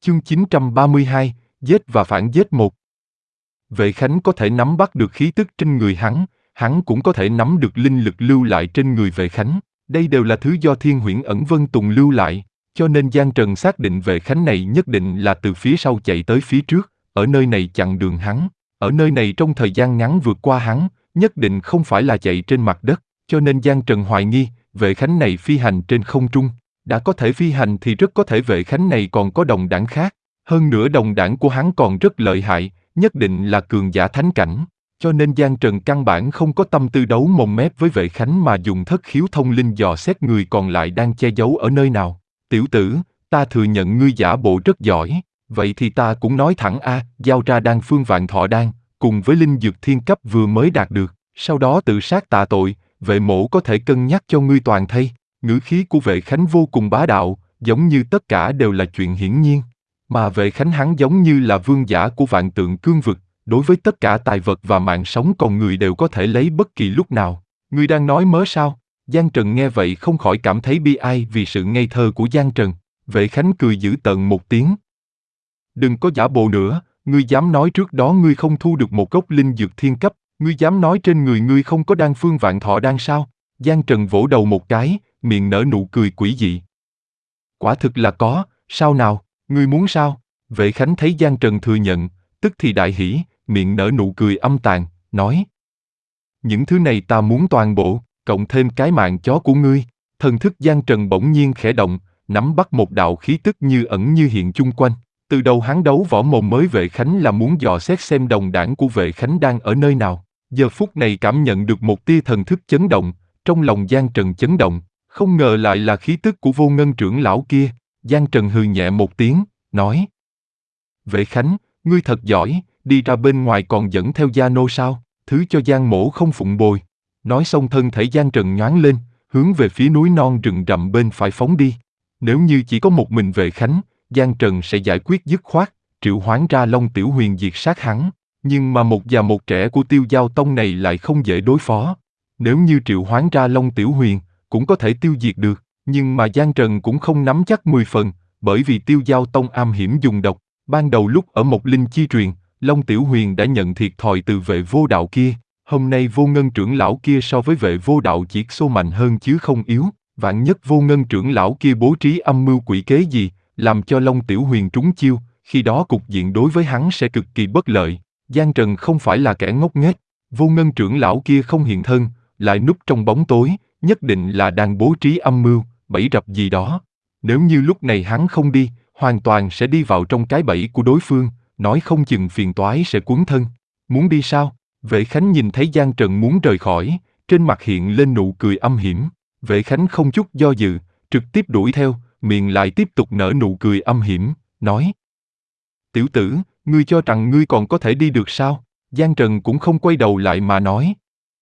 Chương 932, giết và phản giết một. Vệ Khánh có thể nắm bắt được khí tức trên người hắn cũng có thể nắm được linh lực lưu lại trên người Vệ Khánh. Đây đều là thứ do Thiên Huyễn Ẩn Vân Tùng lưu lại, cho nên Giang Trần xác định Vệ Khánh này nhất định là từ phía sau chạy tới phía trước, ở nơi này chặn đường hắn. Ở nơi này trong thời gian ngắn vượt qua hắn, nhất định không phải là chạy trên mặt đất, cho nên Giang Trần hoài nghi, Vệ Khánh này phi hành trên không trung. Đã có thể phi hành thì rất có thể Vệ Khánh này còn có đồng đảng khác. Hơn nữa đồng đảng của hắn còn rất lợi hại, nhất định là cường giả thánh cảnh. Cho nên Giang Trần căn bản không có tâm tư đấu mồm mép với Vệ Khánh mà dùng thất khiếu thông linh dò xét người còn lại đang che giấu ở nơi nào. Tiểu tử, ta thừa nhận ngươi giả bộ rất giỏi, vậy thì ta cũng nói thẳng giao ra đan phương vạn thọ đan, cùng với linh dược thiên cấp vừa mới đạt được, sau đó tự sát tạ tội, Vệ mỗ có thể cân nhắc cho ngươi toàn thây. Ngữ khí của Vệ Khánh vô cùng bá đạo, giống như tất cả đều là chuyện hiển nhiên. Mà Vệ Khánh hắn giống như là vương giả của vạn tượng cương vực, đối với tất cả tài vật và mạng sống con người đều có thể lấy bất kỳ lúc nào. Ngươi đang nói mớ sao? Giang Trần nghe vậy không khỏi cảm thấy bi ai vì sự ngây thơ của Giang Trần. Vệ Khánh cười dữ tợn một tiếng. Đừng có giả bộ nữa, ngươi dám nói trước đó ngươi không thu được một gốc linh dược thiên cấp, ngươi dám nói trên người ngươi không có đan phương vạn thọ đan sao? Giang Trần vỗ đầu một cái, miệng nở nụ cười quỷ dị. Quả thực là có, sao nào, ngươi muốn sao? Vệ Khánh thấy Giang Trần thừa nhận, tức thì đại hỉ, miệng nở nụ cười âm tàn, nói. Những thứ này ta muốn toàn bộ, cộng thêm cái mạng chó của ngươi. Thần thức Giang Trần bỗng nhiên khẽ động, nắm bắt một đạo khí tức như ẩn như hiện chung quanh. Từ đầu hắn đấu võ mồm mới Vệ Khánh là muốn dò xét xem đồng đảng của Vệ Khánh đang ở nơi nào. Giờ phút này cảm nhận được một tia thần thức chấn động, trong lòng Giang Trần chấn động, không ngờ lại là khí tức của Vô Ngân trưởng lão kia. Giang Trần hừ nhẹ một tiếng, nói. Vệ Khánh, ngươi thật giỏi, đi ra bên ngoài còn dẫn theo gia nô sao, thứ cho Giang mỗ không phụng bồi. Nói xong thân thể Giang Trần nhoáng lên, hướng về phía núi non rừng rậm bên phải phóng đi. Nếu như chỉ có một mình Vệ Khánh, Giang Trần sẽ giải quyết dứt khoát, triệu hoán ra Long Tiểu Huyền diệt sát hắn. Nhưng mà một già một trẻ của Tiêu Giao Tông này lại không dễ đối phó. Nếu như triệu hoán ra Long Tiểu Huyền, cũng có thể tiêu diệt được, nhưng mà Giang Trần cũng không nắm chắc 10 phần, bởi vì Tiêu Giao Tông am hiểm dùng độc. Ban đầu lúc ở Mộc Linh Chi Truyền, Long Tiểu Huyền đã nhận thiệt thòi từ Vệ Vô Đạo kia. Hôm nay Vô Ngân trưởng lão kia so với Vệ Vô Đạo chỉ số mạnh hơn chứ không yếu. Vạn nhất Vô Ngân trưởng lão kia bố trí âm mưu quỷ kế gì, làm cho Long Tiểu Huyền trúng chiêu, khi đó cục diện đối với hắn sẽ cực kỳ bất lợi. Giang Trần không phải là kẻ ngốc nghếch, Vô Ngân trưởng lão kia không hiện thân, lại núp trong bóng tối, nhất định là đang bố trí âm mưu, bẫy rập gì đó. Nếu như lúc này hắn không đi, hoàn toàn sẽ đi vào trong cái bẫy của đối phương, nói không chừng phiền toái sẽ cuốn thân. Muốn đi sao? Vệ Khánh nhìn thấy Giang Trần muốn rời khỏi, trên mặt hiện lên nụ cười âm hiểm. Vệ Khánh không chút do dự, trực tiếp đuổi theo, miệng lại tiếp tục nở nụ cười âm hiểm, nói. Tiểu tử, ngươi cho rằng ngươi còn có thể đi được sao? Giang Trần cũng không quay đầu lại mà nói.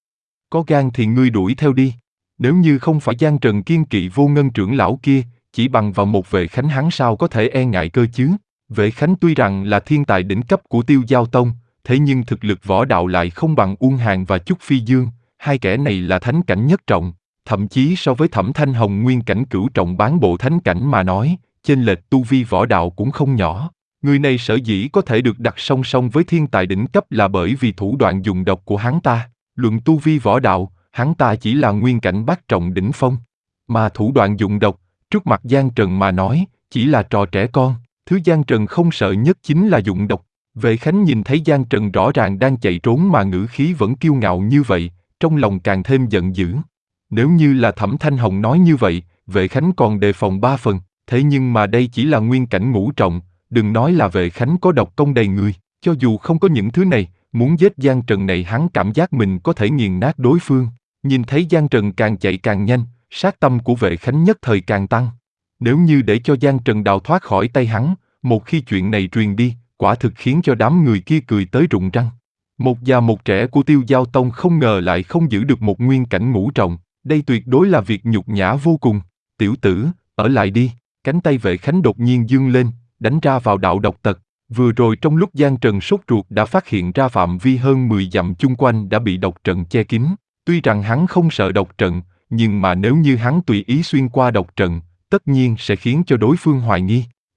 Có gan thì ngươi đuổi theo đi. Nếu như không phải Giang Trần kiên kỵ Vô Ngân trưởng lão kia, chỉ bằng vào một Vệ Khánh hắn sao có thể e ngại cơ chứ? Vệ Khánh tuy rằng là thiên tài đỉnh cấp của Tiêu Giao Tông, thế nhưng thực lực võ đạo lại không bằng Uông Hàn và Chúc Phi Dương, hai kẻ này là thánh cảnh nhất trọng, thậm chí so với Thẩm Thanh Hồng nguyên cảnh cửu trọng bán bộ thánh cảnh mà nói, chênh lệch tu vi võ đạo cũng không nhỏ. Người này sở dĩ có thể được đặt song song với thiên tài đỉnh cấp là bởi vì thủ đoạn dùng độc của hắn ta. Luận tu vi võ đạo, hắn ta chỉ là nguyên cảnh bát trọng đỉnh phong, mà thủ đoạn dụng độc, trước mặt Giang Trần mà nói, chỉ là trò trẻ con. Thứ Giang Trần không sợ nhất chính là dụng độc. Vệ Khánh nhìn thấy Giang Trần rõ ràng đang chạy trốn mà ngữ khí vẫn kiêu ngạo như vậy, trong lòng càng thêm giận dữ. Nếu như là Thẩm Thanh Hồng nói như vậy, Vệ Khánh còn đề phòng 3 phần, thế nhưng mà đây chỉ là nguyên cảnh ngũ trọng, đừng nói là Vệ Khánh có độc công đầy người, cho dù không có những thứ này, muốn giết Giang Trần này hắn cảm giác mình có thể nghiền nát đối phương. Nhìn thấy Giang Trần càng chạy càng nhanh, sát tâm của Vệ Khánh nhất thời càng tăng. Nếu như để cho Giang Trần đào thoát khỏi tay hắn, một khi chuyện này truyền đi, quả thực khiến cho đám người kia cười tới rụng răng. Một già một trẻ của Tiêu Giao Tông không ngờ lại không giữ được một nguyên cảnh ngũ trọng, đây tuyệt đối là việc nhục nhã vô cùng. Tiểu tử, ở lại đi. Cánh tay Vệ Khánh đột nhiên giương lên, đánh ra vào đạo độc tật. Vừa rồi trong lúc Giang Trần sốt ruột đã phát hiện ra phạm vi hơn 10 dặm chung quanh đã bị độc trận che kín. Tuy rằng hắn không sợ độc trận, nhưng mà nếu như hắn tùy ý xuyên qua độc trận, tất nhiên sẽ khiến cho đối phương hoài nghi.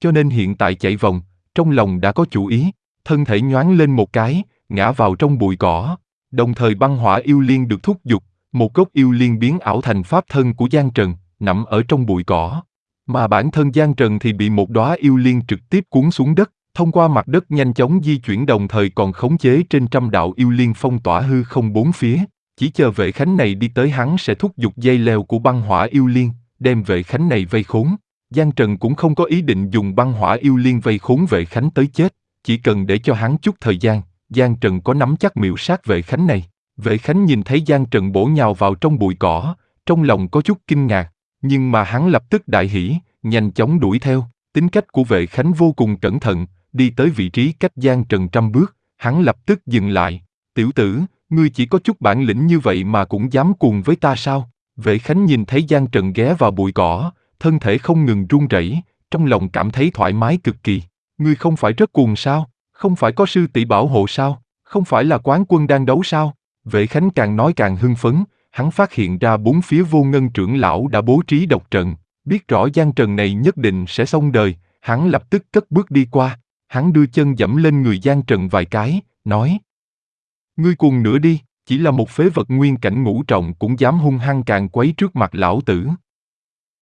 cho nên hiện tại chạy vòng, trong lòng đã có chủ ý, thân thể nhoáng lên một cái, ngã vào trong bụi cỏ. Đồng thời băng hỏa yêu liên được thúc giục, một gốc yêu liên biến ảo thành pháp thân của Giang Trần, nằm ở trong bụi cỏ. Mà bản thân Giang Trần thì bị một đóa yêu liên trực tiếp cuốn xuống đất, thông qua mặt đất nhanh chóng di chuyển đồng thời còn khống chế trên trăm đạo yêu liên phong tỏa hư không bốn phía. Chỉ chờ Vệ Khánh này đi tới hắn sẽ thúc giục dây leo của băng hỏa yêu liên, đem Vệ Khánh này vây khốn. Giang Trần cũng không có ý định dùng băng hỏa yêu liên vây khốn Vệ Khánh tới chết, chỉ cần để cho hắn chút thời gian, Giang Trần có nắm chắc miểu sát Vệ Khánh này. Vệ Khánh nhìn thấy Giang Trần bổ nhào vào trong bụi cỏ, trong lòng có chút kinh ngạc, nhưng mà hắn lập tức đại hỉ, nhanh chóng đuổi theo. Tính cách của Vệ Khánh vô cùng cẩn thận, đi tới vị trí cách Giang Trần 100 bước, hắn lập tức dừng lại. Tiểu tử, ngươi chỉ có chút bản lĩnh như vậy mà cũng dám cuồng với ta sao? Vệ Khánh nhìn thấy Giang Trần ghé vào bụi cỏ, thân thể không ngừng run rẩy, trong lòng cảm thấy thoải mái cực kỳ. Ngươi không phải rất cuồng sao? Không phải có sư tỷ bảo hộ sao? Không phải là quán quân đang đấu sao? Vệ Khánh càng nói càng hưng phấn, hắn phát hiện ra bốn phía Vô Ngân trưởng lão đã bố trí độc trận, biết rõ Giang Trần này nhất định sẽ xong đời, hắn lập tức cất bước đi qua, hắn đưa chân dẫm lên người Giang Trần vài cái, nói: Ngươi cuồng nữa đi, chỉ là một phế vật nguyên cảnh ngũ trọng cũng dám hung hăng càn quấy trước mặt lão tử.